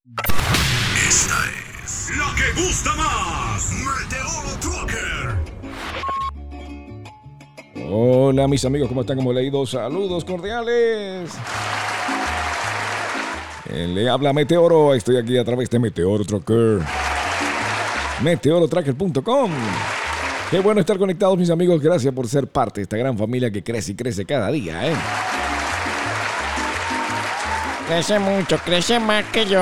Esta es la que gusta más. Meteoro Trucker. Hola mis amigos, ¿cómo están? ¿Cómo le ha ido? Saludos cordiales. Le habla Meteoro, estoy aquí a través de Meteoro Trucker. Meteorotracker.com. Qué bueno estar conectados mis amigos, gracias por ser parte de esta gran familia que crece y crece cada día, Crece mucho, crece más que yo.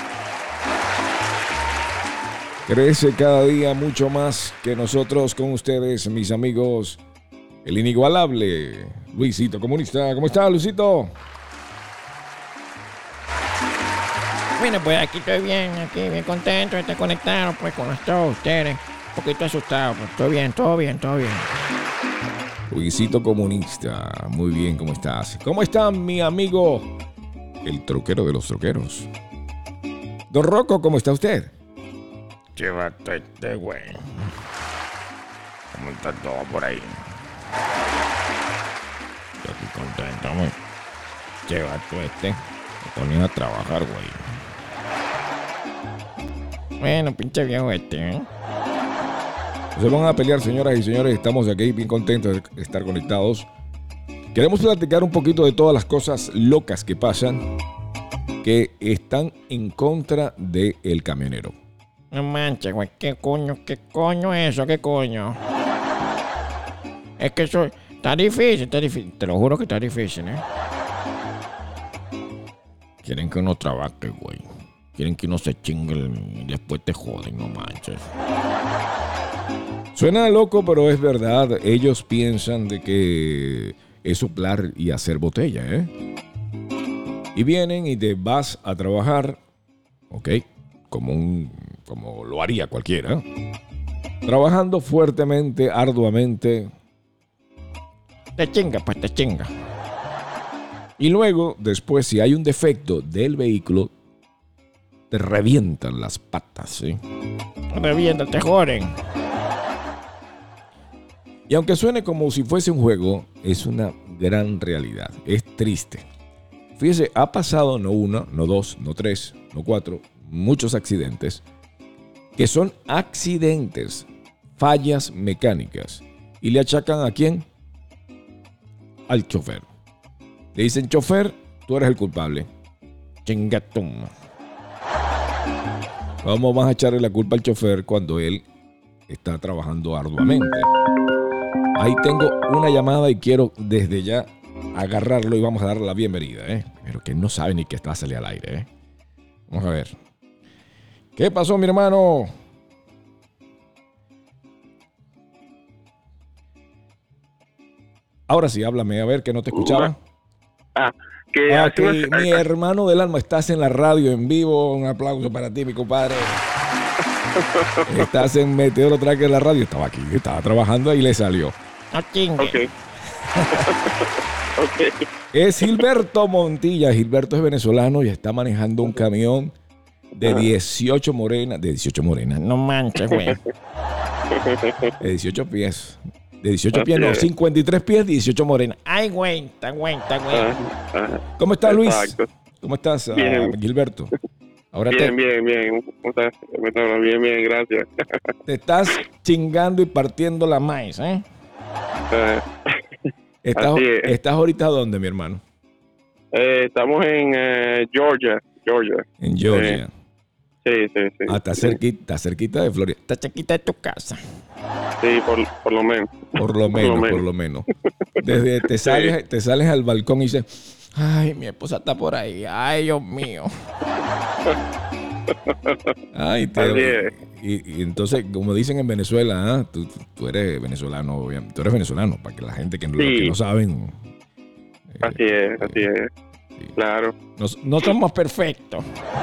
Crece cada día mucho más que nosotros con ustedes, mis amigos. El inigualable Luisito Comunista. ¿Cómo está, Luisito? Bueno, pues aquí estoy bien, bien contento de estar conectado pues con todos ustedes. Un poquito asustado, pues todo bien. Luisito Comunista, muy bien, ¿cómo estás? ¿Cómo está mi amigo, el troquero de los troqueros? Don Rocco, ¿cómo está usted? Llévate este güey. ¿Cómo está todo por ahí? Estoy aquí contento, güey. Llévate este. Me ponen a trabajar, güey. Bueno, pinche viejo este, Se van a pelear, señoras y señores. Estamos aquí bien contentos de estar conectados. Queremos platicar un poquito de todas las cosas locas que pasan, que están en contra del camionero. No manches, güey. ¿Qué coño es eso? ¿Qué coño? Es que eso está difícil. Te lo juro que está difícil, Quieren que uno trabaje, güey. Quieren que uno se chingue y después te joden, no manches. Suena loco, pero es verdad. Ellos piensan de que es soplar y hacer botella, Y vienen y te vas a trabajar, ¿ok? Como lo haría cualquiera. Trabajando fuertemente, arduamente. Te chinga. Y luego, después, si hay un defecto del vehículo, te revientan las patas, ¿sí? Te joden. Y aunque suene como si fuese un juego, es una gran realidad. Es triste. Fíjese, ha pasado no uno, no dos, no tres, no cuatro, muchos accidentes que son accidentes, fallas mecánicas. ¿Y le achacan a quién? Al chofer. Le dicen, chofer, tú eres el culpable. Chingatón. ¿Cómo vas a echarle la culpa al chofer cuando él está trabajando arduamente? Ahí tengo una llamada y quiero desde ya agarrarlo y vamos a darle la bienvenida, Pero que no sabe ni que está a salir al aire, Vamos a ver. ¿Qué pasó, mi hermano? Ahora sí, háblame, a ver, que no te escuchaba. Mi hermano del alma, estás en la radio en vivo. Un aplauso para ti, mi compadre. Estás en Meteoro Tracker en la radio. Estaba trabajando y le salió. No chingue. Okay. Es Gilberto Montilla. Gilberto es venezolano y está manejando un camión de 18 morenas. De 18 morenas. No manches, güey. De 18 pies. De 18 pies, no, 53 pies, 18 morenas. Ay, güey, está güey. ¿Cómo estás, Luis? Exacto. ¿Cómo estás, Bien. Gilberto? Ahora Bien. ¿Cómo estás? Bien, gracias. Te estás chingando y partiendo la maíz, ¿Estás ahorita dónde, mi hermano? Estamos en Georgia. En Georgia. Sí. Está cerquita de Florida. Está chiquita de tu casa. Sí, por lo menos. Por lo menos. Desde te sales al balcón y dices, ay, mi esposa está por ahí. Ay, Dios mío. Ay, y entonces, como dicen en Venezuela, tú eres venezolano, obviamente. Tú eres venezolano, para que la gente que no saben. Así es. Sí. Claro. No somos perfectos.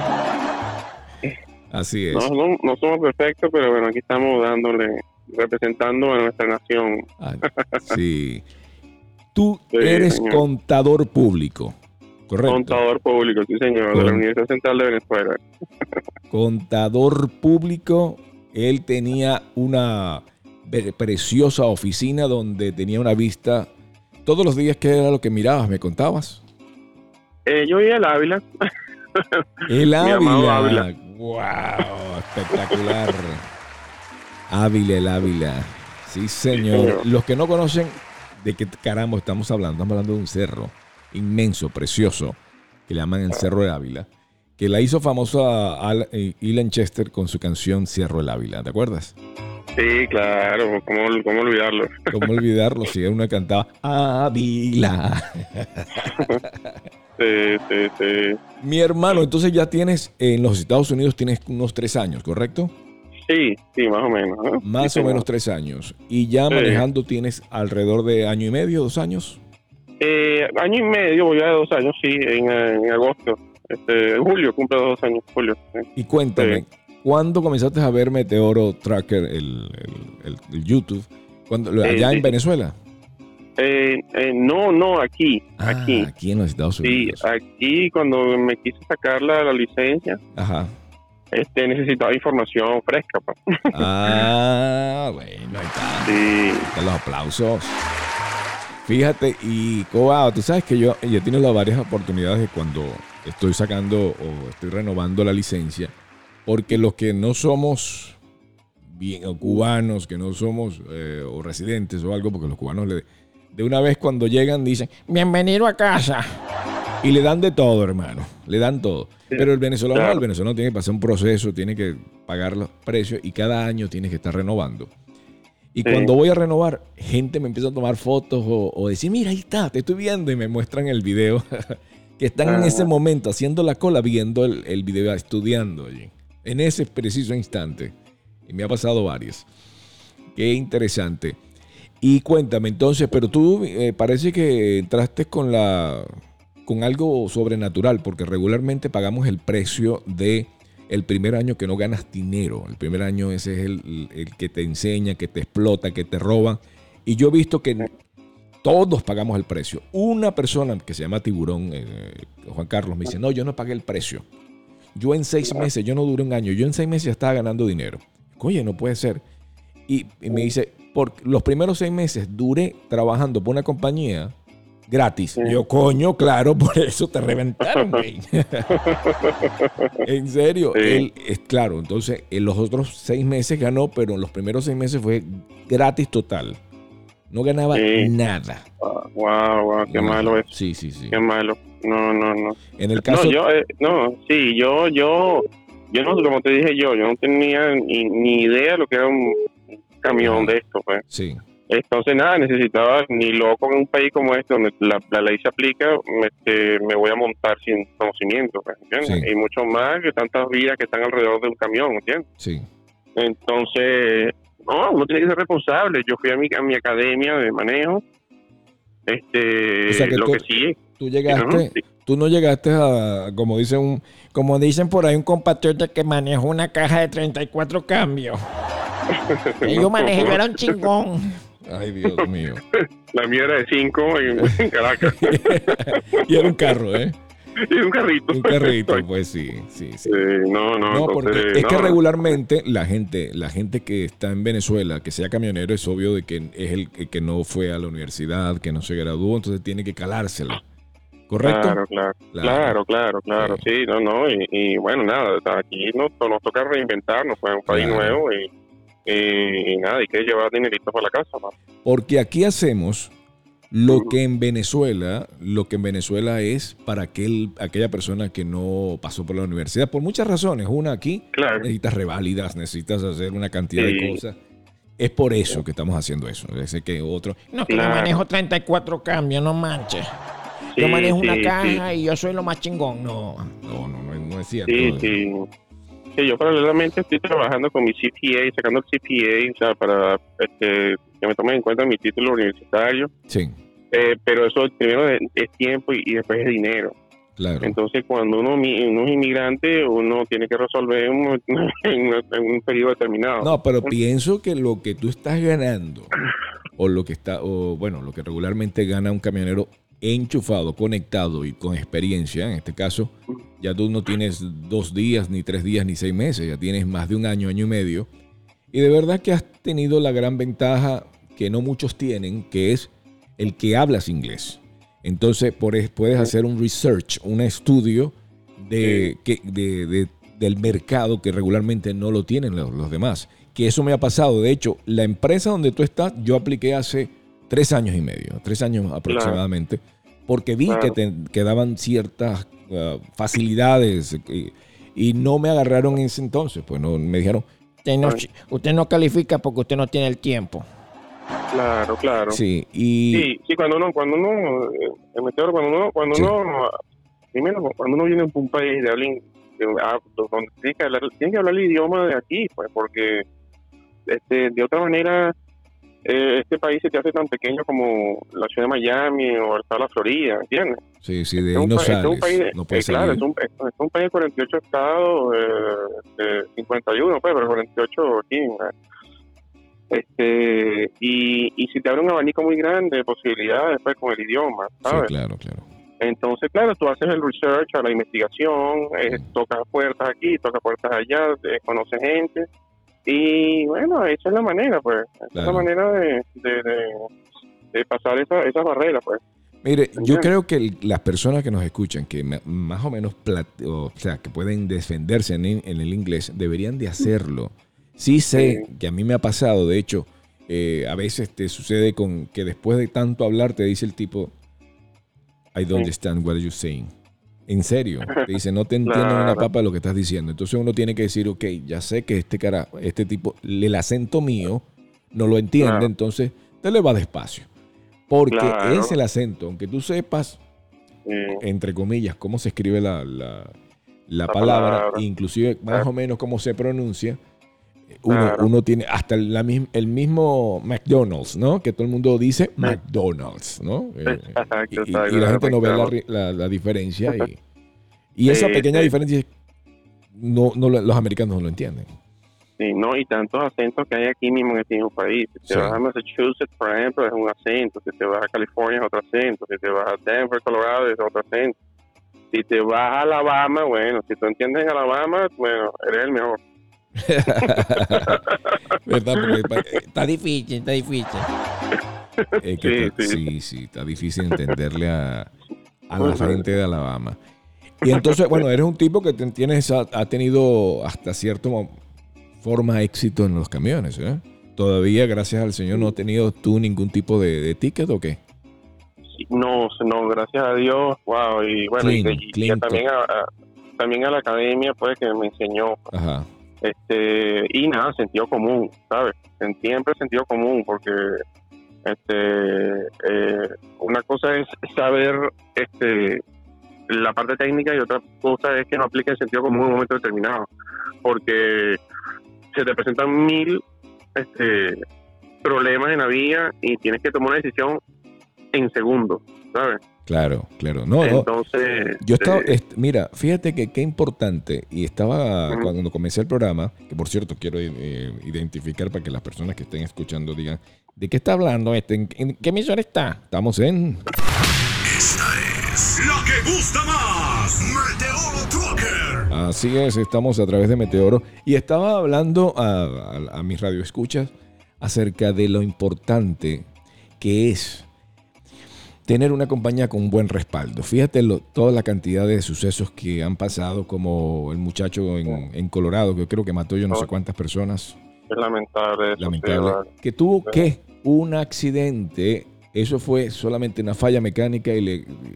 Así es. No somos perfectos, pero bueno, aquí estamos representando a nuestra nación. Sí. Tú Sí, eres señor. contador público, ¿correcto? Contador público, sí señor, de la Universidad Central de Venezuela. Contador público. Él tenía una preciosa oficina donde tenía una vista todos los días. ¿Qué era lo que mirabas? ¿Me contabas? Yo iba al Ávila. El Mi amado Ávila. Ávila. ¡Wow! Espectacular. Ávila, el Ávila. Sí, señor. señor. Los que no conocen de qué caramba estamos hablando de un cerro inmenso, precioso, que le llaman el Cerro de Ávila, que la hizo famosa Ilan Chester con su canción Cerro del Ávila. ¿Te acuerdas? Sí, claro, ¿cómo olvidarlo? ¿Cómo olvidarlo? Si uno cantaba Ávila. Sí. Mi hermano, entonces ya tienes, en los Estados Unidos tienes unos 3 años, ¿correcto? Sí, más o menos. ¿no? Más Sí, o menos señor. 3 años. ¿Y ya Sí. manejando tienes alrededor de año y medio, 2 años? Año y medio, voy a 2 años, sí, en agosto. En julio, cumple 2 años, julio. Sí. Y cuéntame, ¿cuándo comenzaste a ver Meteoro Tracker, el YouTube? ¿Allá Sí. en Venezuela? No, aquí. Aquí en los Estados Sí, Unidos. aquí cuando me quise sacar la licencia, Ajá. necesitaba información fresca. Pa. Bueno, ahí está. Sí, Los aplausos. Fíjate, y wow, tú sabes que yo he tenido varias oportunidades de cuando estoy sacando o estoy renovando la licencia, porque los que no somos bien o cubanos, que no somos o residentes o algo, porque los cubanos de una vez cuando llegan dicen Bienvenido a casa. y le dan de todo, hermano, le dan todo. Sí, Pero el venezolano, claro. el venezolano tiene que pasar un proceso, tiene que pagar los precios y cada año tiene que estar renovando. Y Sí. cuando voy a renovar, gente me empieza a tomar fotos o decir, mira, ahí está, te estoy viendo. Y me muestran el video que están en ese momento haciendo la cola, viendo el video, estudiando allí. En ese preciso instante. Y me ha pasado varios. Qué interesante. Y cuéntame entonces, pero tú parece que entraste con algo sobrenatural, porque regularmente pagamos el precio de el primer año que no ganas dinero. El primer año ese es el que te enseña, que te explota, que te roban. Y yo he visto que todos pagamos el precio. Una persona que se llama Tiburón, Juan Carlos, me dice, no, yo no pagué el precio. Yo en 6 meses, yo no duré un año, yo en 6 meses ya estaba ganando dinero. Oye, no puede ser. Y me dice, por los primeros 6 meses duré trabajando por una compañía gratis. Yo, coño, claro, por eso te reventaron, güey. En serio, Sí. él es claro. Entonces, en los otros 6 meses ganó, pero en los primeros 6 meses fue gratis total. No ganaba Sí. nada. Wow, qué malo es. Sí. Qué malo. No. En el caso. Yo no, como te dije yo no tenía ni idea de lo que era un camión de esto, pues. Sí, Entonces, nada, necesitaba, ni loco en un país como este, donde la ley se aplica, me voy a montar sin conocimiento, pues, ¿entiendes? Sí. Y mucho más que tantas vías que están alrededor de un camión, ¿entiendes? sí. Entonces, no, uno tiene que ser responsable. Yo fui a mi academia de manejo. O sea que Lo tú- que sí, Tú llegaste, sí. tú no llegaste a, como dicen por ahí, un Compatriota que manejó una caja de 34 cambios. Y yo manejé, yo era un chingón. Ay, Dios mío. La mía era de 5 en Caracas. Y era un carro, ¿eh? Y un carrito. Un carrito, pues sí. No, No, porque entonces, es que no. regularmente la gente que está en Venezuela, que sea camionero, es obvio de que es el que no fue a la universidad, que no se graduó, entonces tiene que calársela. ¿Correcto? Claro. Sí, no. Y bueno, nada, aquí nos toca reinventarnos, fue un país Claro. nuevo y nada, hay que llevar dinerito para la casa, ¿no? Porque aquí hacemos lo que en Venezuela es para aquella persona que no pasó por la universidad, por muchas razones. Una, aquí Claro. necesitas reválidas, necesitas hacer una cantidad Sí. de cosas. Es por eso que estamos haciendo eso. Ese que otro. No, que yo Claro. manejo 34 cambios, no manches. Yo Sí, manejo una sí, caja y yo soy lo más chingón. No. No es cierto. Sí. Sí, yo paralelamente estoy trabajando con mi CPA, sacando el CPA, o sea, para que me tomen en cuenta mi título universitario. Sí, Pero eso primero es tiempo y después es dinero. claro. Entonces, cuando uno es inmigrante, uno tiene que resolver en un periodo determinado. No, pero pienso que lo que tú estás ganando, lo que regularmente gana un camionero enchufado, conectado y con experiencia, en este caso, ya tú no tienes 2 días, ni 3 días, ni 6 meses, ya tienes más de un año, año y medio. Y de verdad que has tenido la gran ventaja que no muchos tienen, que es el que hablas inglés. Entonces puedes hacer un research, un estudio del mercado que regularmente no lo tienen los demás. Que eso me ha pasado. De hecho, la empresa donde tú estás, yo apliqué hace 3 años y medio, 3 años aproximadamente, porque vi que daban ciertas facilidades y no me agarraron en ese entonces. Pues no me dijeron, Usted no califica porque usted no tiene el tiempo. Claro. sí, Sí, cuando uno, primero, cuando uno viene a un país de habla donde tiene que hablar el idioma de aquí, pues, porque de otra manera este país se te hace tan pequeño como la ciudad de Miami o el estado de la Florida, ¿entiendes? Sí, de ahí no sales, no puedes claro, salir. es un país de 48 estados, 51, pues, pero 48 aquí. Y si te abre un abanico muy grande de posibilidades, pues, con el idioma, ¿sabes? Sí, claro. Entonces, claro, tú haces el research, la investigación, tocas puertas aquí, tocas puertas allá, conoces gente. Y bueno, esa es la manera, pues. Esa es la manera de pasar esas barreras, pues. Mire, yo creo que las personas que nos escuchan, que más o menos, o sea, que pueden defenderse en el inglés, deberían de hacerlo. Sí sé que a mí me ha pasado, de hecho, a veces te sucede con que después de tanto hablar te dice el tipo, I don't understand what you're saying. En serio, te dice, no te entiendo una papa de lo que estás diciendo. Entonces uno tiene que decir, ok, ya sé que este tipo, el acento mío no lo entiende, entonces te le va despacio. Porque es el acento, aunque tú sepas, entre comillas, cómo se escribe la palabra, inclusive más o menos cómo se pronuncia, uno tiene hasta el mismo McDonald's, ¿no? Que todo el mundo dice McDonald's, ¿no? Y la gente no ve la diferencia. Y esa pequeña diferencia los americanos no lo entienden. Sí, no, y tantos acentos que hay aquí mismo en este mismo país. Si te vas a Massachusetts, por ejemplo, es un acento. Si te vas a California, es otro acento. Si te vas a Denver, Colorado, es otro acento. Si te vas a Alabama, bueno, si tú entiendes Alabama, bueno, eres el mejor. ¿Verdad? Porque Está difícil. Sí, está difícil entenderle a la gente de Alabama. Y entonces, bueno, eres un tipo que ha tenido hasta cierto forma éxito en los camiones, ¿eh? Todavía, gracias al Señor, ¿no has tenido tú ningún tipo de ticket o qué? No, gracias a Dios, wow, y bueno, y también a la academia, pues, que me enseñó. Ajá. Y nada, sentido común, ¿sabes? Siempre sentido común, porque una cosa es saber la parte técnica y otra cosa es que no aplique el sentido común en un momento determinado, porque se te presentan 1000 problemas en la vía y tienes que tomar una decisión en segundos, ¿sabes? Claro. No, entonces, yo estaba, mira, fíjate que qué importante, y estaba cuando comencé el programa, que por cierto quiero identificar para que las personas que estén escuchando digan, ¿de qué está hablando ¿En qué emisora está? Estamos en... Esta es la que gusta más, Meteoro Trucker. Así es, estamos a través de Meteoro, y estaba hablando a mis radioescuchas acerca de lo importante que es tener una compañía con un buen respaldo. Fíjate toda la cantidad de sucesos que han pasado, como el muchacho en Colorado, que creo que mató yo no sé cuántas personas. Es lamentable. Lamentable. Que tuvo un accidente. Eso fue solamente una falla mecánica y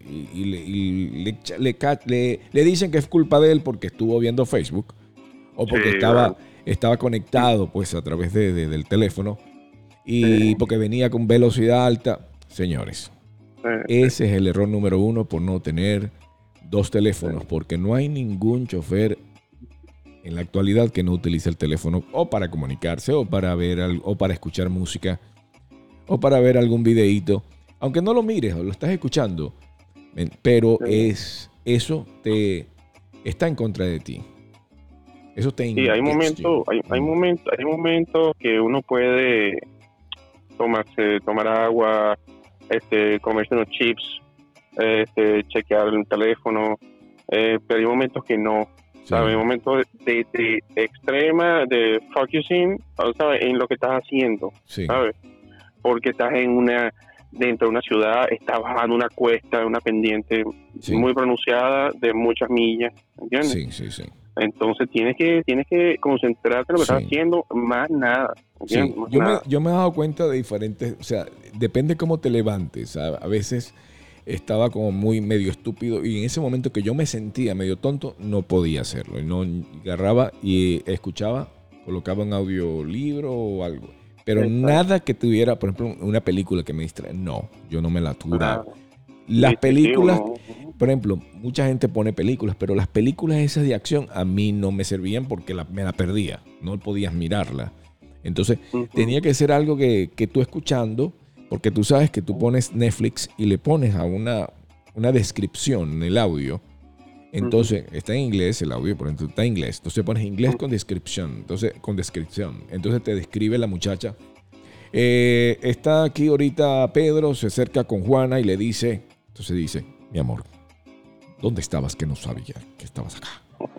le dicen que es culpa de él porque estuvo viendo Facebook o porque estaba conectado pues a través del teléfono y porque venía con velocidad alta. Señores, ese es el error número 1 por no tener 2 teléfonos, porque no hay ningún chofer en la actualidad que no utilice el teléfono o para comunicarse o para ver o para escuchar música o para ver algún videíto, aunque no lo mires o lo estás escuchando, pero eso está en contra de ti. Eso te Sí, hay momentos que uno puede tomar agua, comerse unos chips, chequear el teléfono, pero hay momentos que no. Sí. ¿Sabes? Hay momentos de extrema, de focusing, ¿sabes? En lo que estás haciendo, sí. ¿sabes? Porque estás en una dentro de una ciudad, estás bajando una cuesta, una pendiente Sí. muy pronunciada de muchas millas, ¿entiendes? Sí, sí, sí. Entonces tienes que concentrarte en lo que Sí. estás haciendo, más nada, Sí, ¿entiendes? Más yo me, nada. yo me he dado cuenta de diferentes, o sea, depende cómo te levantes. A veces estaba como muy medio estúpido y en ese momento que yo me sentía medio tonto, no podía hacerlo. Y no agarraba y escuchaba, colocaba un audiolibro o algo. Pero Exacto. nada que tuviera, por ejemplo, una película que me distrae. No, yo no me la aturaba. Claro. Las Sí, sí, películas, uno- por ejemplo, mucha gente pone películas, pero las películas esas de acción a mí no me servían porque me la perdía. No podías mirarla. Entonces, ujú. tenía que ser algo que tú escuchando, porque tú sabes que tú pones Netflix y le pones a una descripción en el audio. Entonces, está en inglés el audio, por ejemplo, está en inglés. Entonces pones inglés con descripción. Entonces te describe la muchacha. Está aquí ahorita Pedro, se acerca con Juana y le dice, entonces dice, mi amor, ¿dónde estabas que no sabía que estabas acá?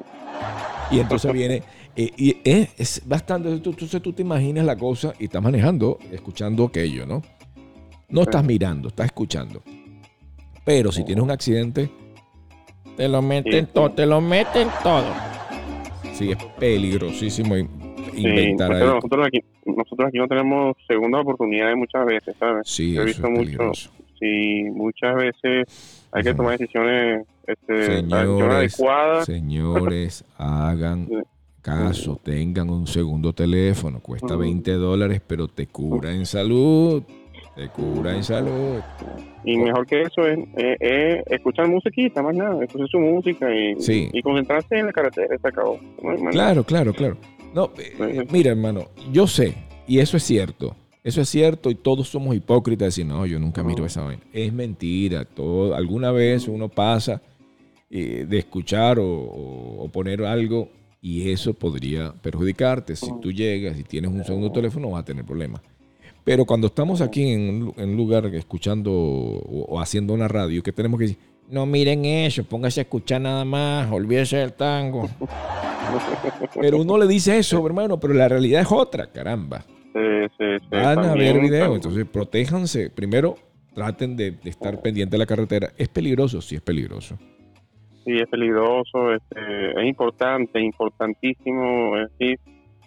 Y entonces viene, es bastante, entonces tú te imaginas la cosa y estás manejando, escuchando aquello, ¿no? No estás mirando, estás escuchando. Pero si tienes un accidente, Te lo meten Sí. todo, te lo meten todo. sí es peligrosísimo Sí, inventar ahí. pero nosotros aquí no tenemos segunda oportunidad muchas veces, ¿sabes? Sí, Yo he eso visto es mucho, peligroso. sí, muchas veces hay que Ujú. tomar decisiones, decisiones Señores, adecuadas. señores, hagan caso, tengan un segundo teléfono, cuesta $20, pero te cura en salud, te cura en salud. Y mejor que eso es escuchar musiquita, más nada, escuchar su música Sí. y concentrarse en la carretera, se acabó. No hay más nada. Claro, claro, claro. No, mira, hermano, yo sé, y eso es cierto, y todos somos hipócritas, decir, no, yo nunca miro esa vaina. Es mentira, alguna vez uno pasa de escuchar o poner algo y eso podría perjudicarte. Si tú llegas y tienes un segundo teléfono vas a tener problemas. Pero cuando estamos aquí en un lugar escuchando o haciendo una radio, ¿qué tenemos que decir? No miren eso, póngase a escuchar nada más, olvídese del tango. Pero uno le dice eso, hermano, pero la realidad es otra, caramba. Van a ver videos, entonces protéjanse. Primero, traten de estar pendiente de la carretera. ¿Es peligroso? Sí, es peligroso. Sí, es peligroso, es importante, importantísimo, es decir,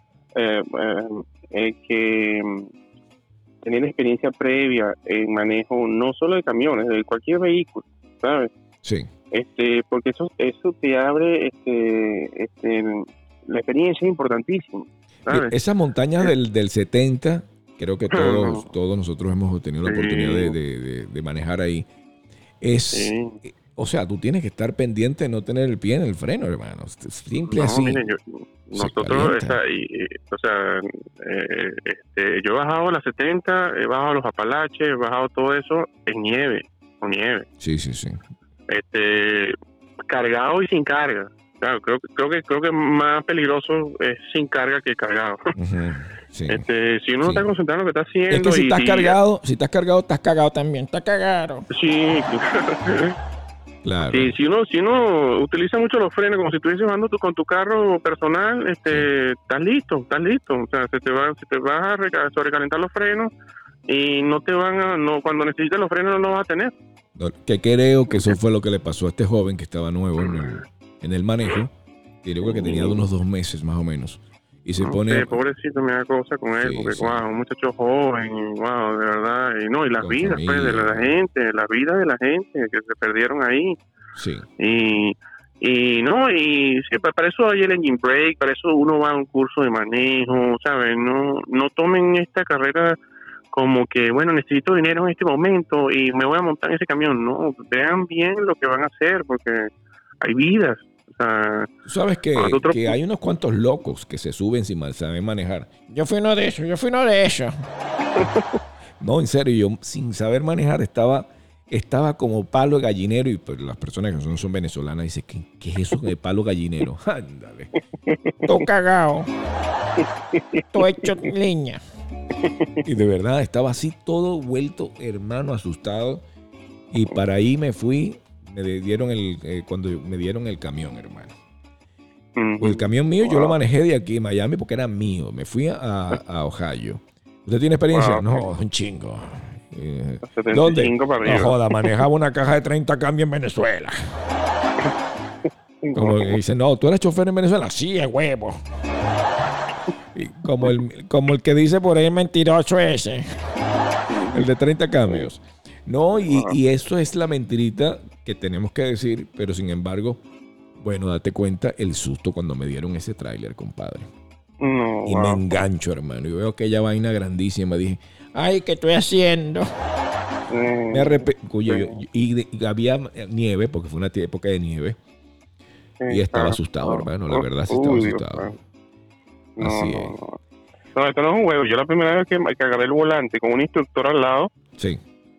que tener experiencia previa en manejo no solo de camiones, de cualquier vehículo, ¿sabes? Sí, Porque eso te abre, la experiencia es importantísima, ¿sabes? esas montañas del 70, creo que todos nosotros hemos tenido la Sí. oportunidad de manejar ahí. Sí. O sea, tú tienes que estar pendiente de no tener el pie en el freno, hermano. Simple No, así. miren, nosotros, calienta. yo he bajado las 70, he bajado los Apalaches, he bajado todo eso en nieve, con nieve, Sí, sí, sí. cargado y sin carga. Claro, creo que más peligroso es sin carga que cargado. Ujú, sí. Si uno no Sí. está concentrado en lo que está haciendo, Es que si estás cargado, estás cagado También está cagado. sí, claro. sí, si uno utiliza mucho los frenos como si estuvieses llevando con tu carro personal, estás listo, o sea, se te va a sobrecalentar los frenos y no te van a, no, cuando necesites los frenos no los vas a tener. No, que creo que eso fue lo que le pasó a este joven que estaba nuevo en el manejo. Creo que tenía unos 2 meses más o menos. Y se pone... Sí, pobrecito, me da cosa con él, Sí, porque sí. wow, un muchacho joven, y, wow, de verdad, y las Con vidas pues, de familia. la gente, las vidas de la gente que se perdieron ahí. Sí. Y sí, para eso hay el engine brake, para eso uno va a un curso de manejo, ¿sabes? No tomen esta carrera como que, bueno, necesito dinero en este momento y me voy a montar en ese camión. No, vean bien lo que van a hacer, porque hay vidas. O sea, Tú sabes nosotros- que hay unos cuantos locos que se suben sin saber manejar. Yo fui uno de esos. No, en serio, yo sin saber manejar estaba como palo de gallinero y pues las personas que son venezolanas dicen, ¿qué es eso de palo gallinero? Ándale. Todo cagado. Todo hecho leña. Y de verdad estaba así todo vuelto, hermano, asustado. Y para ahí me fui, cuando me dieron el camión, hermano. El camión mío yo lo manejé de aquí, Miami, porque era mío. Me fui a Ohio. ¿Usted tiene experiencia? Wow. No, un chingo. ¿Dónde? 75 para No arriba. joda, manejaba una caja de 30 cambios en Venezuela. Como que dice, no, ¿tú eres chofer en Venezuela? Sí, es huevo. Y como el que dice por ahí mentiroso ese. El de 30 cambios. No, y eso es la mentirita que tenemos que decir, pero sin embargo, bueno, date cuenta el susto cuando me dieron ese tráiler, compadre. No, Y me engancho, hermano. Y veo aquella vaina grandísima. Dije, Ay, ¿qué estoy haciendo? me arrepiento. Y había nieve, porque fue una época de nieve. Y estaba asustado, hermano. La verdad, sí estaba asustado. Así es. No, esto no es un juego. Yo la primera vez que agarré el volante con un instructor al lado, Sí.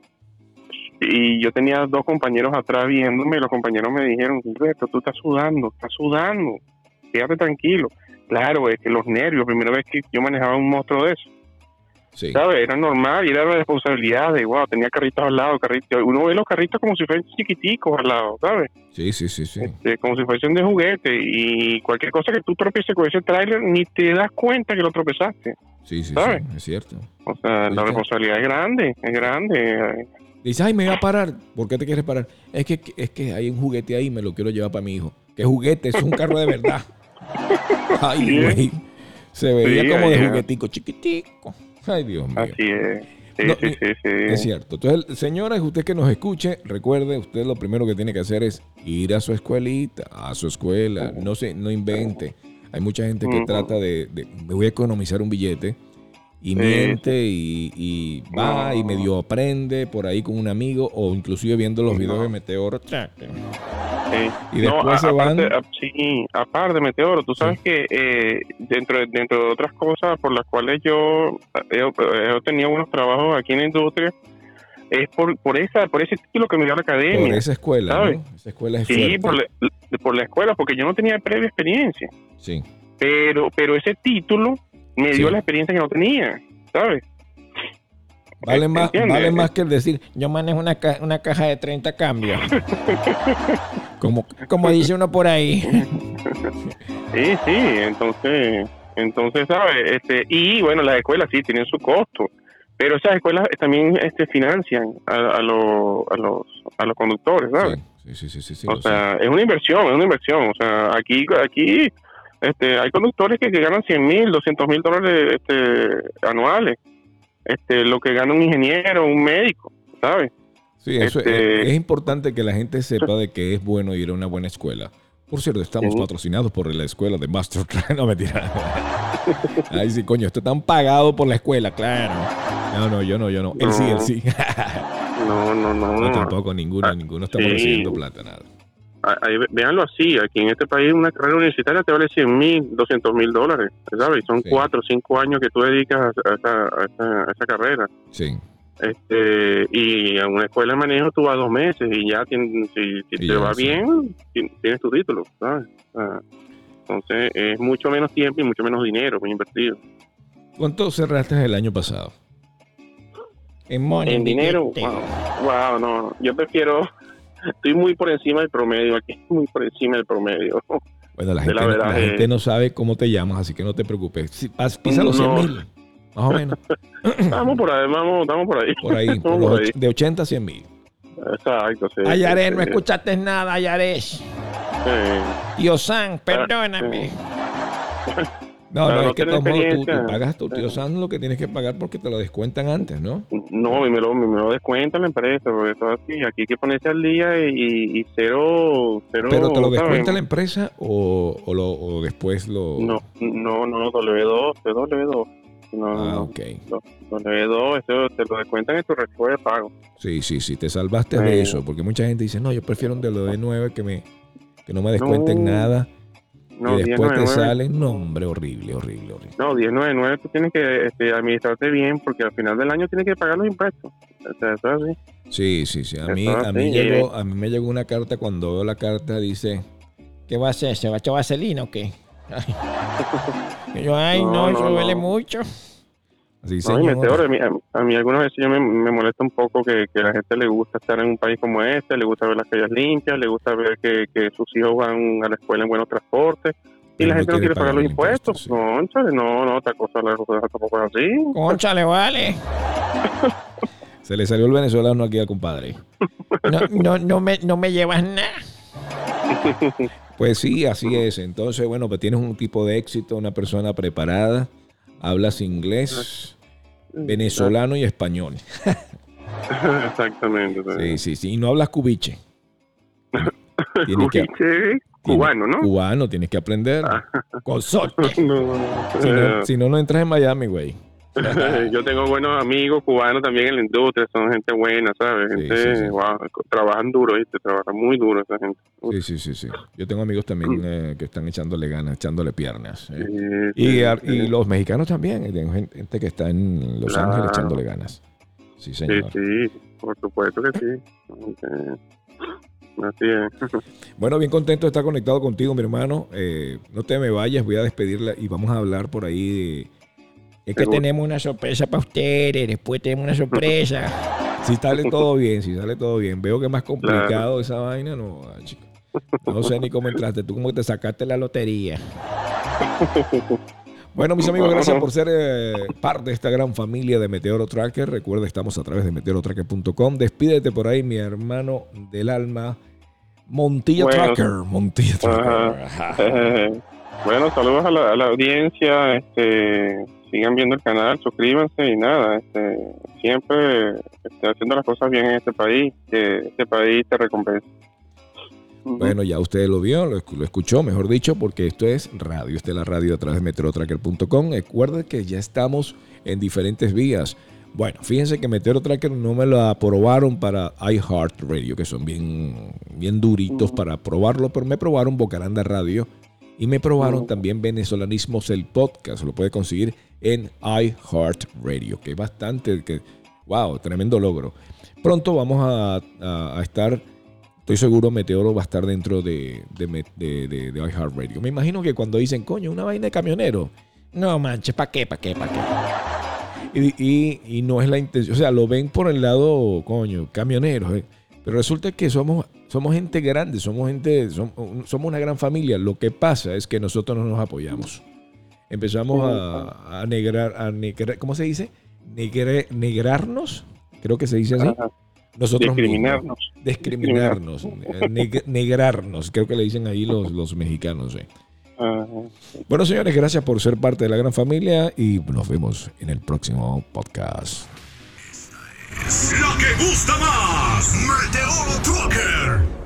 y yo tenía 2 compañeros atrás viéndome, y los compañeros me dijeron, Gilberto, tú estás sudando, quédate tranquilo. Claro, es que los nervios, primera vez que yo manejaba un monstruo de eso, Sí. ¿sabes? Era normal, y era la responsabilidad de, wow, tenía carritos al lado, uno ve los carritos como si fueran chiquiticos al lado, ¿sabes? Sí. Como si fuesen de juguete, y cualquier cosa que tú tropieces con ese tráiler, ni te das cuenta que lo tropezaste, Sí, ¿sabes? es cierto. O sea, la responsabilidad es grande. Dice, ay, me voy a parar. ¿Por qué te quieres parar? Es que hay un juguete ahí, me lo quiero llevar para mi hijo. ¿Qué juguete? Es un carro de verdad. Ay, Sí. güey. Se veía Sí, como de ahí, juguetico, chiquitico. Ay, Dios mío. Así es. Sí, No, sí. Es cierto. Entonces, señoras, usted que nos escuche, recuerde, usted lo primero que tiene que hacer es ir a su escuelita, a su escuela. No invente. Hay mucha gente que trata de me voy a economizar un billete y miente y va y medio aprende por ahí con un amigo o inclusive viendo los videos de Meteoro. Sí. Y después se van. Aparte, Meteoro, tú sabes que dentro de otras cosas por las cuales yo he tenido buenos trabajos aquí en la industria, es por ese título que me dio la academia. Por esa escuela, ¿sabes? ¿no? Esa escuela es Sí, fuerte. por la escuela, porque yo no tenía previa experiencia. Sí. Pero ese título me dio la experiencia que no tenía, ¿sabes? Vale más que el decir, Yo manejo una caja de 30 cambios. Como dice uno por ahí. Sí, entonces, ¿sabes? Y bueno, las escuelas sí tienen su costo, pero esas escuelas también financian a los conductores, ¿sabes? Sí. O sea, es una inversión. O sea, aquí hay conductores que ganan 100,000, 200,000 dólares anuales. Lo que gana un ingeniero, un médico, ¿sabes? Sí, eso es importante que la gente sepa de que es bueno ir a una buena escuela. Por cierto, estamos patrocinados por la escuela de Masterclass. No, mentira. Ay, sí, coño, esto están pagados por la escuela, claro. No, yo no. Él sí. No, tampoco, ninguno estamos recibiendo plata, nada. Véanlo así, aquí en este país una carrera universitaria te vale 100,000, 200,000 dólares, ¿sabes? Son 4 o 5 años que tú dedicas a esa carrera. Sí. Y a una escuela de manejo tú vas 2 meses y ya si te va bien, tienes tu título, ¿sabes? Entonces es mucho menos tiempo y mucho menos dinero muy invertido. ¿Cuánto cerraste el año pasado? En dinero, wow, no, yo prefiero, estoy muy por encima del promedio, aquí muy por encima del promedio. Bueno, la gente no sabe cómo te llamas, así que no te preocupes. Pisa los 100,000, más o menos. Estamos por ahí. Por ahí, de 80 a 100,000. Exacto, sí. Ayaré, no escuchaste nada, Ayaré. Tío San, perdóname. No, es que tú pagas tu tío San lo que tienes que pagar porque te lo descuentan antes, ¿no? No, me lo descuenta la empresa, porque eso así, aquí hay que ponerse al día y cero. ¿Pero te lo descuenta la empresa o después lo...? No, W2. Ok. W2, eso te lo descuentan en tu recibo de pago. Sí, te salvaste de eso, porque mucha gente dice, no, yo prefiero un de lo de 9 que no me descuenten nada. No, y después 1099. te salen, no, hombre, horrible. No, 1099 tú tienes que administrarte bien porque al final del año tienes que pagar los impuestos. O sea, eso es así. Sí. A mí me llegó una carta. Cuando veo la carta dice, ¿qué va a hacer? ¿Se va a echar vaselina o qué? Yo, eso duele mucho. Así, No, señor. a mí algunas veces yo me molesta un poco que a la gente le gusta estar en un país como este, le gusta ver las calles limpias, le gusta ver que sus hijos van a la escuela en buenos transportes y la gente no quiere pagar los impuestos. Sí. Cónchale, no, otra cosa tampoco es así. Cónchale, vale. Se le salió el venezolano aquí al compadre. No me llevas nada. Pues sí, así es. Entonces, bueno, pues tienes un tipo de éxito, una persona preparada, hablas inglés, venezolano y español. Exactamente. Sí. Y no hablas cubiche. Tienes que, Cubano, ¿no? Cubano, tienes que aprender. Cosote. Si no entras en Miami, güey. Yo tengo buenos amigos cubanos también en la industria, son gente buena, ¿sabes? Gente, Sí. wow, trabajan duro, ¿viste? Trabajan muy duro esa gente. Sí. Yo tengo amigos también que están echándole ganas, echándole piernas. Sí, Y los mexicanos también. Tengo gente que está en Los Ángeles echándole ganas. Sí, señor. Sí, por supuesto que sí. Así es. Bueno, bien contento de estar conectado contigo, mi hermano. No te me vayas, voy a despedirla y vamos a hablar por ahí de... Es que tenemos una sorpresa para ustedes. Después tenemos una sorpresa. Si sale todo bien. Veo que es más complicado esa vaina, no, chico. No sé ni cómo entraste. Tú como que te sacaste la lotería. Bueno, mis amigos, gracias por ser parte de esta gran familia de Meteoro Tracker. Recuerda, estamos a través de meteorotracker.com. Despídete por ahí, mi hermano del alma, Montilla Tracker. Montilla Tracker. Bueno, saludos a la audiencia. Sigan viendo el canal, suscríbanse y nada. Siempre haciendo las cosas bien en este país, que este país te recompensa. Bueno, ya usted lo vio, lo escuchó, mejor dicho, porque esto es radio. Esta es la radio a través de meteorotracker.com. Recuerden que ya estamos en diferentes vías. Bueno, fíjense que Meteoro Tracker no me lo aprobaron para iHeartRadio, que son bien duritos para probarlo, pero me probaron Bocaranda Radio y me probaron también Venezolanismos, el podcast. Lo puede conseguir en iHeartRadio, que es bastante, wow, tremendo logro. Pronto vamos a estar... Estoy seguro Meteoro va a estar dentro de iHeartRadio. Me imagino que cuando dicen, coño, una vaina de camionero. No manches, ¿para qué? Y no es la intención. O sea, lo ven por el lado, coño, camioneros. Pero resulta que somos gente grande, somos una gran familia. Lo que pasa es que nosotros no nos apoyamos. Empezamos a negrar, ¿cómo se dice? Negrarnos. Creo que se dice así. Nosotros discriminarnos, negrarnos, creo que le dicen ahí los mexicanos. Bueno, señores, gracias por ser parte de la gran familia y nos vemos en el próximo podcast. La que gusta más, Meteoro Tracker.